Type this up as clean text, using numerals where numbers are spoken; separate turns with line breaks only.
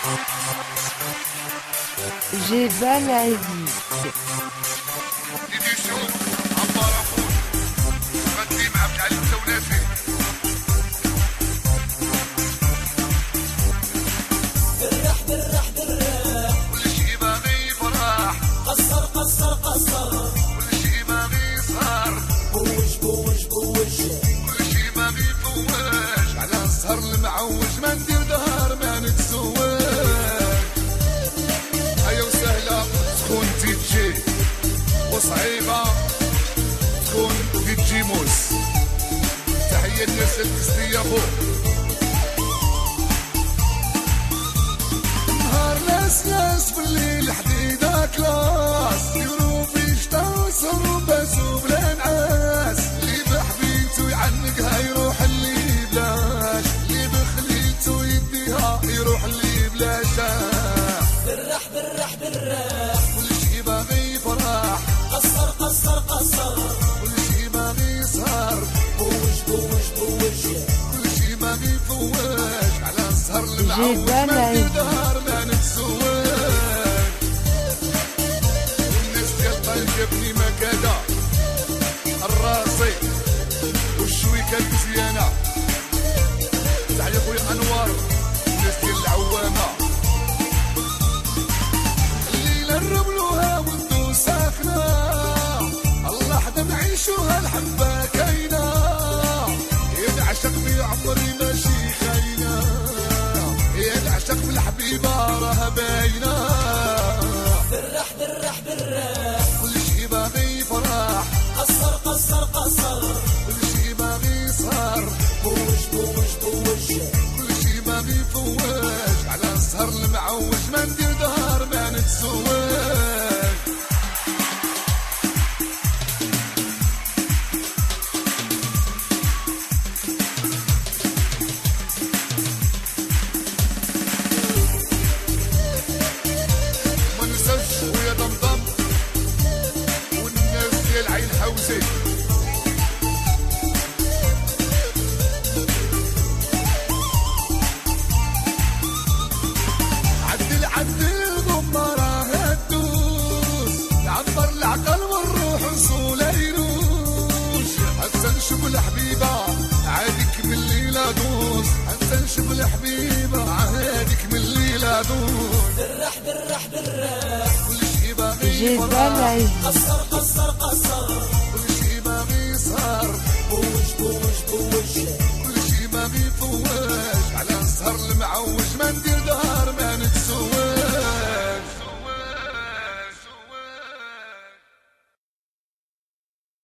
جبال عزيز
ديديشون عمار عفون قديم عبد العلي التونسي.
بالرح بالرح بالرح
كل شي باغي فرح،
قصر قصر قصر
كل شي باغي صار،
بوج بوج بوج
كل شي باغي فواج، على السهر المعوج ما ندير دهر ما نتزوج. هيا وسهلة تكون تيجي وصعيبة تكون تيجي موس. تحية الناس الكستي يا بو. نهار ناس في الليل حديدة كلاس، يرو في شتا وسهر باسو بلا نعاس. اللي بحبيبتو يعنقها يروح اللي بلاش، اللي بخليلتو يديها يروح اللي بلاشا.
بالرح بالرح بالرح
كل شي باغي فرح،
قصر قصر قصر
كل شي باغي سهر،
بوج بوج بوج
كل شي باغي فواج، على السهر المعوج
جبال
ما ندير
عزيز.
دهر ما نتزوج. والناس ديال طنجة بني مكادة الراسي والشويكة المزيانة. تحية خويا أنوار الناس ديال العوامة. الليلة نرملوها وندو ساخنة، الله حدا نعيشوها الحبة كاينة. ينعشق في عمري ماشي خاينة، ينعشق في الحبيبة راها باينة.
بالرح بالرح بالرح
كل شي باغي فرح،
قصر قصر قصر
كل شي باغي سهر،
بوج بوج بوج
كل شي باغي فواج، على السهر المعوج ما ندير دهر ما نتزوج. ما ننساش خويا ضمضم والناس ديال عين حوزي. عدل الغمة راها تدوس، نعبر العقل والروح وصول يروش. حتى نشوف الحبيبة عادك من الليلة دوس، حتى نشوف الحبيبة عادك من الليلة دوس.
بالرح بالرح بالرح
كل شي باغي
جبال
فرح،
عزيز.
قصر قصر قصر
كل شي باغي سهر،
بوج بوج بوج
كل شي باغي فواج، على السهر المعوج ما ندير